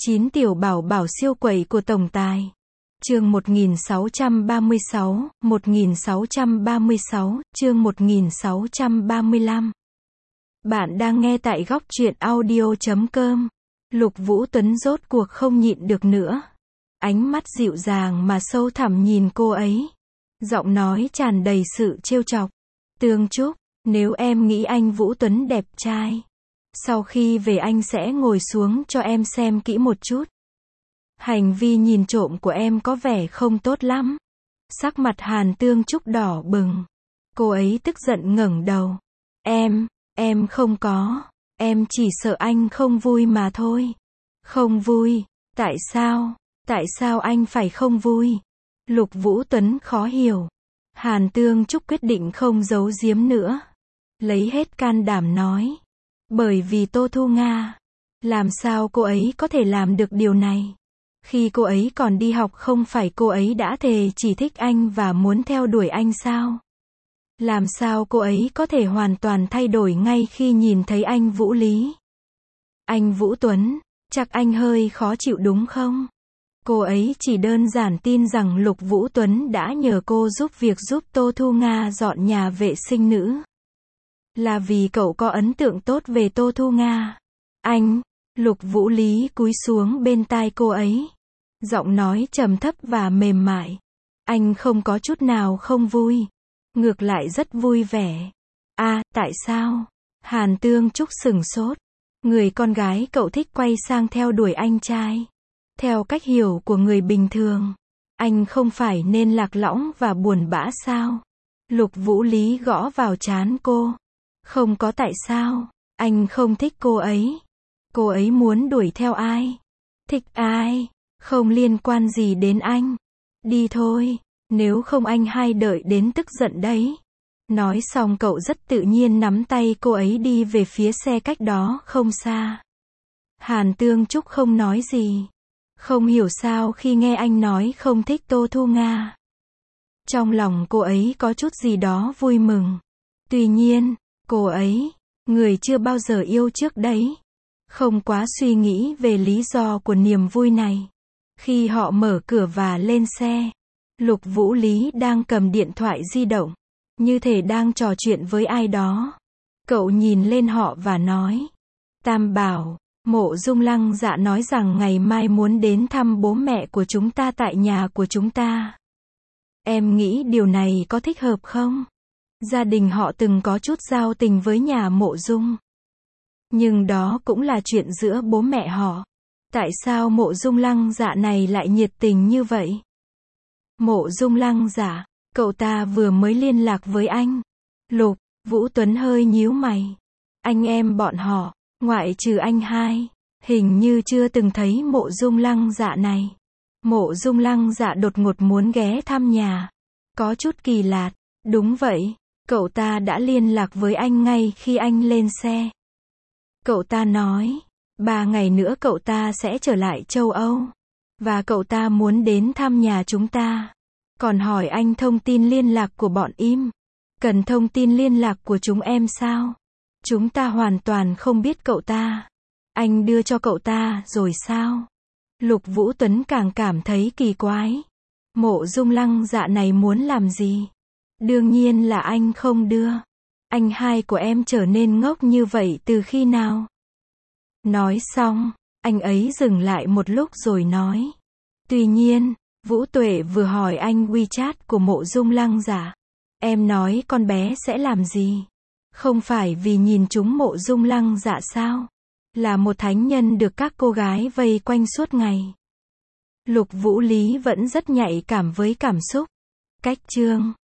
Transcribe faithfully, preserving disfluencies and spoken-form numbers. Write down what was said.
chín tiểu bảo bảo siêu quẩy của tổng tài. Chương một nghìn sáu trăm ba mươi sáu, một nghìn sáu trăm ba mươi sáu, chương một nghìn sáu trăm ba mươi lăm. Bạn đang nghe tại góc truyện audio chấm com. Lục Vũ Tuấn rốt cuộc không nhịn được nữa. Ánh mắt dịu dàng mà sâu thẳm nhìn cô ấy. Giọng nói tràn đầy sự trêu chọc. Tương Trúc, nếu em nghĩ anh Vũ Tuấn đẹp trai, sau khi về anh sẽ ngồi xuống cho em xem kỹ một chút. Hành vi nhìn trộm của em có vẻ không tốt lắm. Sắc mặt Hàn Tương Trúc đỏ bừng. Cô ấy tức giận ngẩng đầu. Em, em không có. Em chỉ sợ anh không vui mà thôi. Không vui? Tại sao? Tại sao anh phải không vui? Lục Vũ Tuấn khó hiểu. Hàn Tương Trúc quyết định không giấu giếm nữa. Lấy hết can đảm nói. Bởi vì Tô Thu Nga. Làm sao cô ấy có thể làm được điều này? Khi cô ấy còn đi học không phải cô ấy đã thề chỉ thích anh và muốn theo đuổi anh sao? Làm sao cô ấy có thể hoàn toàn thay đổi ngay khi nhìn thấy anh Vũ Lý? Anh Vũ Tuấn, chắc anh hơi khó chịu đúng không? Cô ấy chỉ đơn giản tin rằng Lục Vũ Tuấn đã nhờ cô giúp việc giúp Tô Thu Nga dọn nhà vệ sinh nữ. Là vì cậu có ấn tượng tốt về Tô Thu Nga. Anh, Lục Vũ Lý cúi xuống bên tai cô ấy. Giọng nói trầm thấp và mềm mại. Anh không có chút nào không vui. Ngược lại rất vui vẻ. À, tại sao? Hàn Tương Trúc sửng sốt. Người con gái cậu thích quay sang theo đuổi anh trai. Theo cách hiểu của người bình thường, anh không phải nên lạc lõng và buồn bã sao? Lục Vũ Lý gõ vào trán cô. Không có tại sao, anh không thích cô ấy. Cô ấy muốn đuổi theo ai? Thích ai? Không liên quan gì đến anh. Đi thôi, nếu không anh hai đợi đến tức giận đấy. Nói xong cậu rất tự nhiên nắm tay cô ấy đi về phía xe cách đó không xa. Hàn Tương Trúc không nói gì. Không hiểu sao khi nghe anh nói không thích Tô Thu Nga. Trong lòng cô ấy có chút gì đó vui mừng. Tuy nhiên, cô ấy, người chưa bao giờ yêu trước đấy, không quá suy nghĩ về lý do của niềm vui này. Khi họ mở cửa và lên xe, Lục Vũ Lý đang cầm điện thoại di động, như thể đang trò chuyện với ai đó. Cậu nhìn lên họ và nói. Tam bảo, Mộ Dung Lăng Dạ nói rằng ngày mai muốn đến thăm bố mẹ của chúng ta tại nhà của chúng ta. Em nghĩ điều này có thích hợp không? Gia đình họ từng có chút giao tình với nhà Mộ Dung. Nhưng đó cũng là chuyện giữa bố mẹ họ. Tại sao Mộ Dung Lăng Dạ này lại nhiệt tình như vậy? Mộ Dung Lăng Dạ, cậu ta vừa mới liên lạc với anh. Lục Vũ Tuấn hơi nhíu mày. Anh em bọn họ, ngoại trừ anh hai, hình như chưa từng thấy Mộ Dung Lăng Dạ này. Mộ Dung Lăng Dạ đột ngột muốn ghé thăm nhà. Có chút kỳ lạ. Đúng vậy, cậu ta đã liên lạc với anh ngay khi anh lên xe. Cậu ta nói, ba ngày nữa cậu ta sẽ trở lại châu Âu. Và cậu ta muốn đến thăm nhà chúng ta. Còn hỏi anh thông tin liên lạc của bọn im. Cần thông tin liên lạc của chúng em sao? Chúng ta hoàn toàn không biết cậu ta. Anh đưa cho cậu ta rồi sao? Lục Vũ Tuấn càng cảm thấy kỳ quái. Mộ Dung Lăng Dạ này muốn làm gì? Đương nhiên là anh không đưa. Anh hai của em trở nên ngốc như vậy từ khi nào? Nói xong, anh ấy dừng lại một lúc rồi nói. Tuy nhiên, Vũ Tuệ vừa hỏi anh WeChat của Mộ Dung Lăng Dạ. Em nói con bé sẽ làm gì? Không phải vì nhìn chúng Mộ Dung Lăng Dạ sao? Là một thánh nhân được các cô gái vây quanh suốt ngày. Lục Vũ Lý vẫn rất nhạy cảm với cảm xúc. Cách chương